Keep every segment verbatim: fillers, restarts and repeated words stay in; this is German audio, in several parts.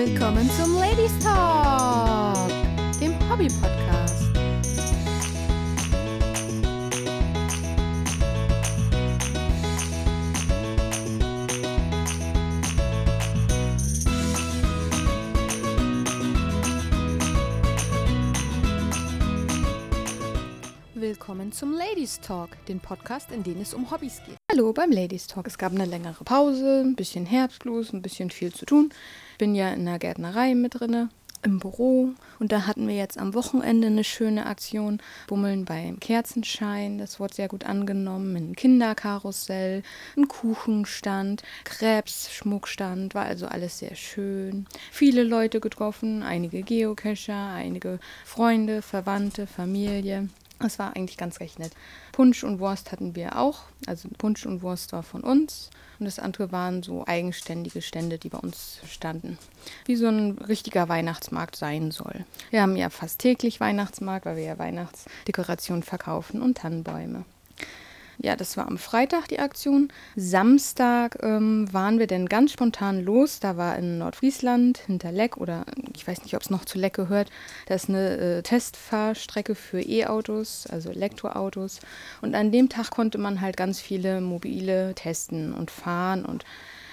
Willkommen zum Ladies Talk, dem Hobby-Podcast. Willkommen zum Ladies Talk, den Podcast, in dem es um Hobbys geht. Hallo beim Ladies Talk. Es gab eine längere Pause, ein bisschen Herbstblues, ein bisschen viel zu tun. Ich bin ja in der Gärtnerei mit drinne, im Büro. Und da hatten wir jetzt am Wochenende eine schöne Aktion. Bummeln beim Kerzenschein, das wurde sehr gut angenommen. Ein Kinderkarussell, ein Kuchenstand, Krebs-Schmuckstand, war also alles sehr schön. Viele Leute getroffen, einige Geocacher, einige Freunde, Verwandte, Familie. Das war eigentlich ganz recht nett. Punsch und Wurst hatten wir auch. Also Punsch und Wurst war von uns. Und das andere waren so eigenständige Stände, die bei uns standen. Wie so ein richtiger Weihnachtsmarkt sein soll. Wir haben ja fast täglich Weihnachtsmarkt, weil wir ja Weihnachtsdekorationen verkaufen und Tannenbäume. Ja, das war am Freitag die Aktion. Samstag ähm, waren wir dann ganz spontan los. Da war in Nordfriesland hinter Leck, oder ich weiß nicht, ob es noch zu Leck gehört, da ist eine äh, Testfahrstrecke für E-Autos, also Elektroautos. Und an dem Tag konnte man halt ganz viele Mobile testen und fahren und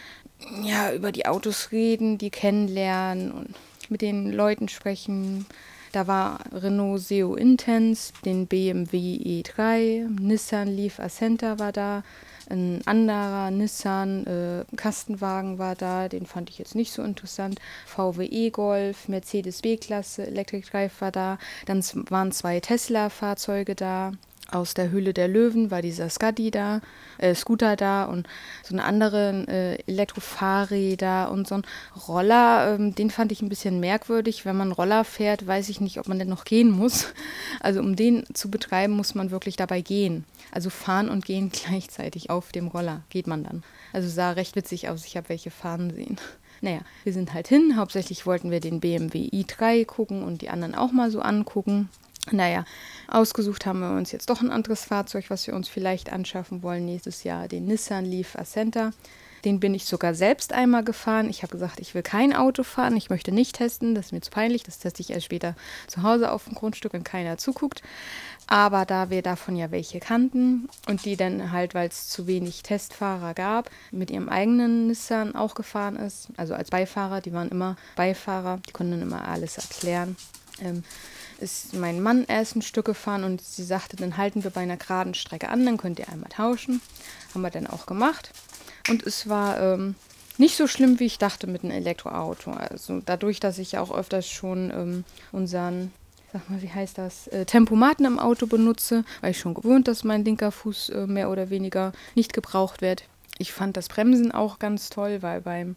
ja, über die Autos reden, die kennenlernen und mit den Leuten sprechen. Da war Renault Seo Intense, den B M W E drei, Nissan Leaf Ascenta war da, ein anderer Nissan äh, Kastenwagen war da, den fand ich jetzt nicht so interessant, V W E-Golf, Mercedes B-Klasse, Electric Drive war da, dann waren zwei Tesla-Fahrzeuge da. Aus der Höhle der Löwen war dieser Scuddy da, äh, Scooter da und so eine andere äh, Elektrofahrräder und so ein Roller, ähm, den fand ich ein bisschen merkwürdig. Wenn man Roller fährt, weiß ich nicht, ob man denn noch gehen muss. Also um den zu betreiben, muss man wirklich dabei gehen. Also fahren und gehen gleichzeitig auf dem Roller geht man dann. Also sah recht witzig aus, ich habe welche fahren sehen. Naja, wir sind halt hin, hauptsächlich wollten wir den B M W i drei gucken und die anderen auch mal so angucken. Naja, ausgesucht haben wir uns jetzt doch ein anderes Fahrzeug, was wir uns vielleicht anschaffen wollen nächstes Jahr, den Nissan Leaf Ascenta. Den bin ich sogar selbst einmal gefahren. Ich habe gesagt, ich will kein Auto fahren, ich möchte nicht testen, das ist mir zu peinlich, das teste ich erst später zu Hause auf dem Grundstück, wenn keiner zuguckt. Aber da wir davon ja welche kannten und die dann halt, weil es zu wenig Testfahrer gab, mit ihrem eigenen Nissan auch gefahren ist, also als Beifahrer, die waren immer Beifahrer, die konnten dann immer alles erklären. Ähm, ist mein Mann erst ein Stück gefahren und sie sagte, dann halten wir bei einer geraden Strecke an, dann könnt ihr einmal tauschen. Haben wir dann auch gemacht. Und es war ähm, nicht so schlimm, wie ich dachte mit einem Elektroauto. Also dadurch, dass ich ja auch öfters schon ähm, unseren, sag mal, wie heißt das, äh, Tempomaten im Auto benutze, war ich schon gewöhnt, dass mein linker Fuß äh, mehr oder weniger nicht gebraucht wird. Ich fand das Bremsen auch ganz toll, weil beim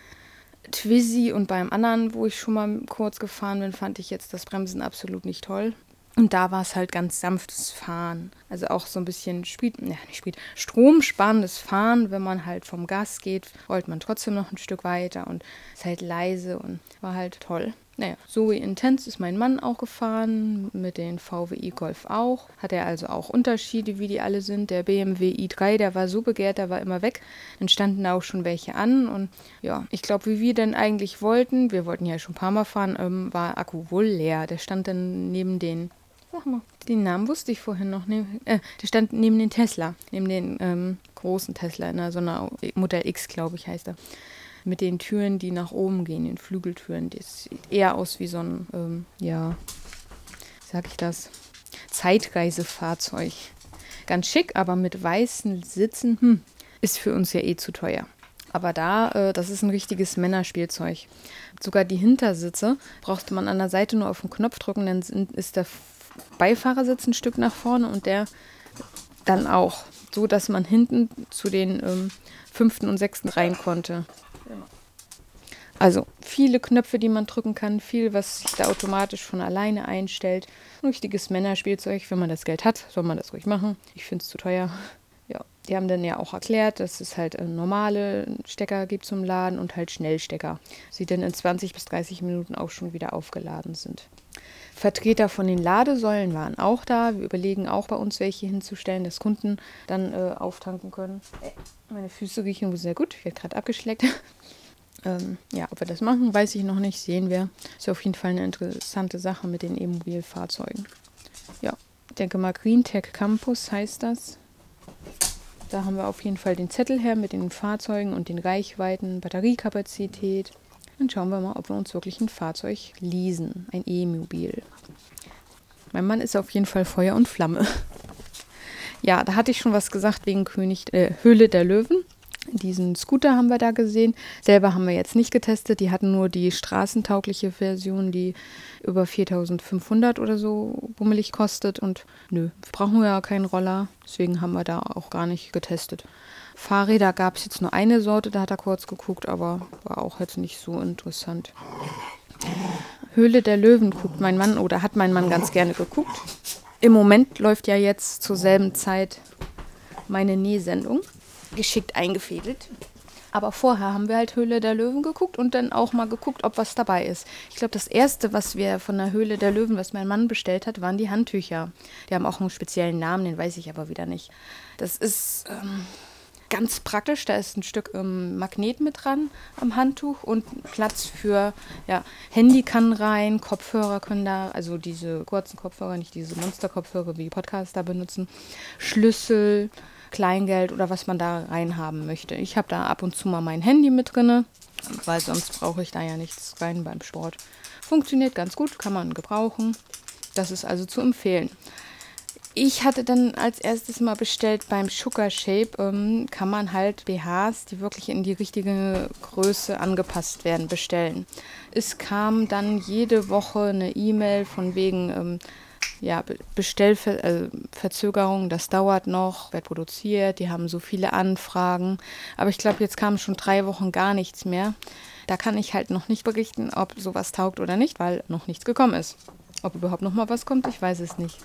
Twizy und beim anderen, wo ich schon mal kurz gefahren bin, fand ich jetzt das Bremsen absolut nicht toll. Und da war es halt ganz sanftes Fahren. Also auch so ein bisschen Speed, ja, nicht Speed, stromsparendes Fahren. Wenn man halt vom Gas geht, rollt man trotzdem noch ein Stück weiter und ist halt leise und war halt toll. Naja, Zoe Intense ist mein Mann auch gefahren, mit den V W E-Golf auch. Hat er also auch Unterschiede, wie die alle sind. Der B M W i drei, der war so begehrt, der war immer weg. Dann standen da auch schon welche an. Und ja, ich glaube, wie wir denn eigentlich wollten, wir wollten ja schon ein paar Mal fahren, ähm, war Akku wohl leer. Der stand dann neben den, sag mal, den Namen wusste ich vorhin noch. Ne, äh, der stand neben den Tesla, neben den ähm, großen Tesla, in einer, so einer Modell X, glaube ich, heißt er. Mit den Türen, die nach oben gehen, den Flügeltüren. Das sieht eher aus wie so ein, ähm, ja, wie sag ich das, Zeitreisefahrzeug. Ganz schick, aber mit weißen Sitzen, hm, ist für uns ja eh zu teuer. Aber da, äh, das ist ein richtiges Männerspielzeug. Sogar die Hintersitze brauchte man an der Seite nur auf den Knopf drücken, dann ist der Beifahrersitz ein Stück nach vorne und der dann auch, so dass man hinten zu den ähm, fünften und sechsten rein konnte. Also viele Knöpfe, die man drücken kann, viel, was sich da automatisch von alleine einstellt. Ein richtiges Männerspielzeug, wenn man das Geld hat, soll man das ruhig machen. Ich finde es zu teuer. Ja, die haben dann ja auch erklärt, dass es halt normale Stecker gibt zum Laden und halt Schnellstecker, die dann in zwanzig bis dreißig Minuten auch schon wieder aufgeladen sind. Vertreter von den Ladesäulen waren auch da. Wir überlegen auch bei uns welche hinzustellen, dass Kunden dann äh, auftanken können. Meine Füße riechen sehr gut, ich werde gerade abgeschleckt. Ähm, ja, ob wir das machen, weiß ich noch nicht, sehen wir. Ist auf jeden Fall eine interessante Sache mit den E-Mobil-Fahrzeugen. Ja, ich denke mal Green Tech Campus heißt das. Da haben wir auf jeden Fall den Zettel her mit den Fahrzeugen und den Reichweiten, Batteriekapazität. Dann schauen wir mal, ob wir uns wirklich ein Fahrzeug leasen, ein E-Mobil. Mein Mann ist auf jeden Fall Feuer und Flamme. Ja, da hatte ich schon was gesagt wegen König, äh, Höhle der Löwen. Diesen Scooter haben wir da gesehen. Selber haben wir jetzt nicht getestet. Die hatten nur die straßentaugliche Version, die über viertausendfünfhundert oder so bummelig kostet. Und nö, brauchen wir ja keinen Roller. Deswegen haben wir da auch gar nicht getestet. Fahrräder gab es jetzt nur eine Sorte, da hat er kurz geguckt, aber war auch jetzt nicht so interessant. Höhle der Löwen guckt mein Mann oder hat mein Mann ganz gerne geguckt. Im Moment läuft ja jetzt zur selben Zeit meine Nähsendung. Geschickt eingefädelt. Aber vorher haben wir halt Höhle der Löwen geguckt und dann auch mal geguckt, ob was dabei ist. Ich glaube, das Erste, was wir von der Höhle der Löwen, was mein Mann bestellt hat, waren die Handtücher. Die haben auch einen speziellen Namen, den weiß ich aber wieder nicht. Das ist ähm, ganz praktisch. Da ist ein Stück ähm, Magnet mit dran am Handtuch und Platz für, ja, Handy kann rein, Kopfhörer können da, also diese kurzen Kopfhörer, nicht diese Monster-Kopfhörer, wie Podcaster benutzen, Schlüssel, Kleingeld oder was man da reinhaben möchte. Ich habe da ab und zu mal mein Handy mit drin, weil sonst brauche ich da ja nichts rein beim Sport. Funktioniert ganz gut, kann man gebrauchen. Das ist also zu empfehlen. Ich hatte dann als erstes mal bestellt beim Sugar Shape, ähm, kann man halt B Hs, die wirklich in die richtige Größe angepasst werden, bestellen. Es kam dann jede Woche eine E-Mail von wegen ähm, ja, Bestellverzögerung, das dauert noch, wird produziert, die haben so viele Anfragen. Aber ich glaube, jetzt kamen schon drei Wochen gar nichts mehr. Da kann ich halt noch nicht berichten, ob sowas taugt oder nicht, weil noch nichts gekommen ist. Ob überhaupt noch mal was kommt, ich weiß es nicht.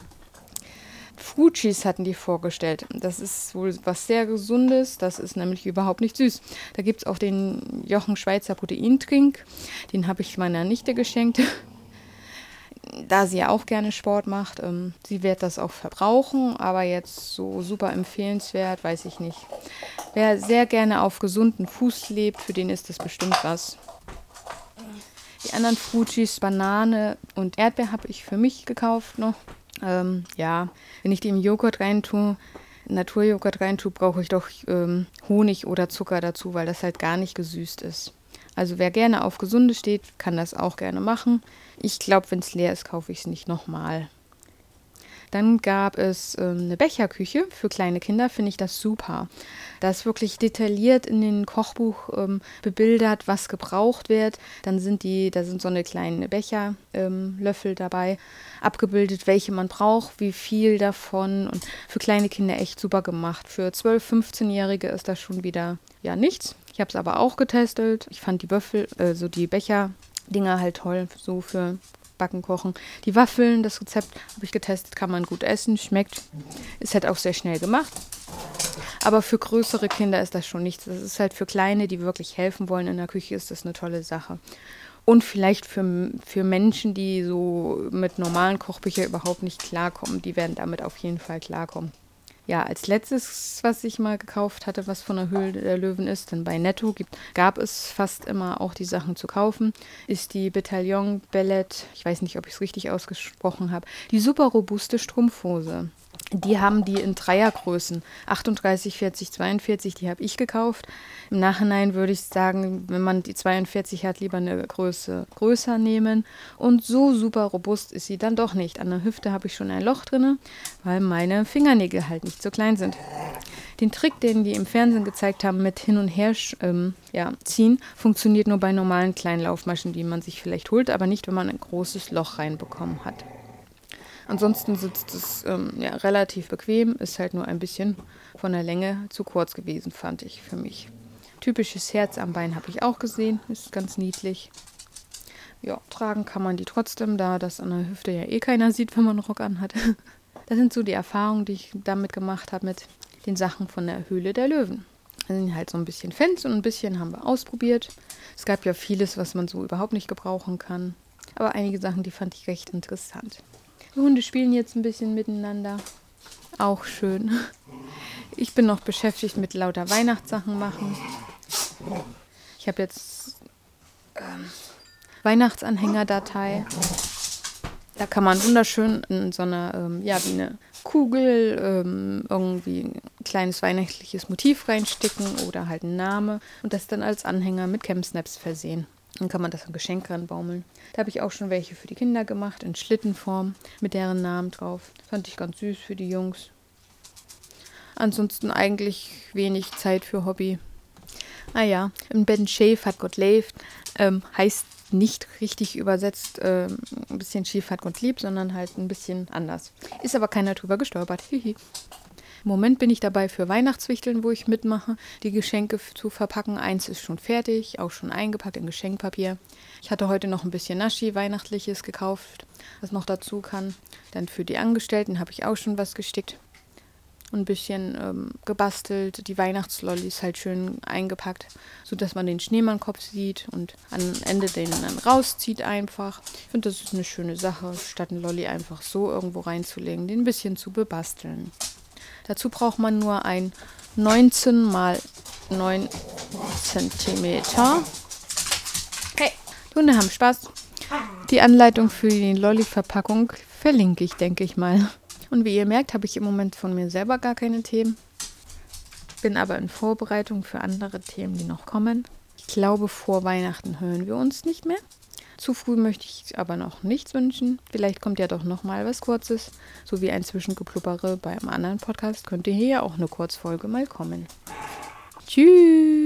Frugis hatten die vorgestellt. Das ist wohl was sehr Gesundes, das ist nämlich überhaupt nicht süß. Da gibt es auch den Jochen Schweizer Proteintrink, den habe ich meiner Nichte geschenkt. Da sie ja auch gerne Sport macht, ähm, sie wird das auch verbrauchen, aber jetzt so super empfehlenswert, weiß ich nicht. Wer sehr gerne auf gesunden Fuß lebt, für den ist das bestimmt was. Die anderen Frugis, Banane und Erdbeer habe ich für mich gekauft noch. Ähm, ja, wenn ich die im Joghurt reintue, Naturjoghurt reintue, brauche ich doch ähm, Honig oder Zucker dazu, weil das halt gar nicht gesüßt ist. Also wer gerne auf Gesunde steht, kann das auch gerne machen. Ich glaube, wenn es leer ist, kaufe ich es nicht nochmal. Dann gab es ähm, eine Becherküche für kleine Kinder, finde ich das super. Da ist wirklich detailliert in dem Kochbuch ähm, bebildert, was gebraucht wird. Dann sind die, da sind so eine kleine Becherlöffel ähm, dabei, abgebildet, welche man braucht, wie viel davon. Und für kleine Kinder echt super gemacht. Für zwölf-, fünfzehnjährige ist das schon wieder ja nichts. Ich habe es aber auch getestet. Ich fand die Würfel, also die Becher-Dinger halt toll, so für Backen, Kochen. Die Waffeln, das Rezept habe ich getestet, kann man gut essen, schmeckt. Ist halt auch sehr schnell gemacht. Aber für größere Kinder ist das schon nichts. Das ist halt für Kleine, die wirklich helfen wollen in der Küche, ist das eine tolle Sache. Und vielleicht für, für Menschen, die so mit normalen Kochbüchern überhaupt nicht klarkommen, die werden damit auf jeden Fall klarkommen. Ja, als letztes, was ich mal gekauft hatte, was von der Höhle der Löwen ist, denn bei Netto gibt, gab es fast immer auch die Sachen zu kaufen, ist die Bataillon Bellet, ich weiß nicht, ob ich es richtig ausgesprochen habe, die super robuste Strumpfhose. Die haben die in Dreiergrößen, achtunddreißig, vierzig, zweiundvierzig, die habe ich gekauft. Im Nachhinein würde ich sagen, wenn man die zweiundvierzig hat, lieber eine Größe größer nehmen. Und so super robust ist sie dann doch nicht. An der Hüfte habe ich schon ein Loch drin, weil meine Fingernägel halt nicht so klein sind. Den Trick, den die im Fernsehen gezeigt haben mit hin und her ähm, ja, ziehen, funktioniert nur bei normalen kleinen Laufmaschen, die man sich vielleicht holt, aber nicht, wenn man ein großes Loch reinbekommen hat. Ansonsten sitzt es ähm, ja, relativ bequem, ist halt nur ein bisschen von der Länge zu kurz gewesen, fand ich für mich. Typisches Herz am Bein habe ich auch gesehen, ist ganz niedlich. Ja, tragen kann man die trotzdem, da das an der Hüfte ja eh keiner sieht, wenn man einen Rock anhat. Das sind so die Erfahrungen, die ich damit gemacht habe mit den Sachen von der Höhle der Löwen. Das sind halt so ein bisschen Fans und ein bisschen haben wir ausprobiert. Es gab ja vieles, was man so überhaupt nicht gebrauchen kann. Aber einige Sachen, die fand ich recht interessant. Die Hunde spielen jetzt ein bisschen miteinander. Auch schön. Ich bin noch beschäftigt mit lauter Weihnachtssachen machen. Ich Ich habe jetzt ähm, Weihnachtsanhängerdatei. Da kann man wunderschön in so einer, ähm, ja, wie eine Kugel, ähm, irgendwie ein kleines weihnachtliches Motiv reinsticken oder halt einen Name und das dann als Anhänger mit Cam-Snaps versehen. Dann kann man das ein Geschenk ranbaumeln. Da habe ich auch schon welche für die Kinder gemacht, in Schlittenform, mit deren Namen drauf. Fand ich ganz süß für die Jungs. Ansonsten eigentlich wenig Zeit für Hobby. Ah ja, ein Ben Shave hat Gott lebt, ähm, heißt nicht richtig übersetzt, ähm, ein bisschen schief hat Gott lieb, sondern halt ein bisschen anders. Ist aber keiner drüber gestolpert. Hihi. Im Moment bin ich dabei für Weihnachtswichteln, wo ich mitmache, die Geschenke f- zu verpacken. Eins ist schon fertig, auch schon eingepackt in Geschenkpapier. Ich hatte heute noch ein bisschen Naschi Weihnachtliches gekauft, was noch dazu kann. Dann für die Angestellten habe ich auch schon was gestickt. Ein bisschen ähm, gebastelt, die Weihnachtslollis halt schön eingepackt, sodass man den Schneemannkopf sieht und am Ende den dann rauszieht einfach. Ich finde, das ist eine schöne Sache, statt einen Lolli einfach so irgendwo reinzulegen, den ein bisschen zu bebasteln. Dazu braucht man nur ein neunzehn mal neun Zentimeter. Hey, die Hunde haben Spaß. Die Anleitung für die Lolli-Verpackung verlinke ich, denke ich mal. Und wie ihr merkt, habe ich im Moment von mir selber gar keine Themen. Bin aber in Vorbereitung für andere Themen, die noch kommen. Ich glaube, vor Weihnachten hören wir uns nicht mehr. Zu früh möchte ich aber noch nichts wünschen. Vielleicht kommt ja doch noch mal was Kurzes. So wie ein Zwischengepluppere bei einem anderen Podcast könnte hier ja auch eine Kurzfolge mal kommen. Tschüss!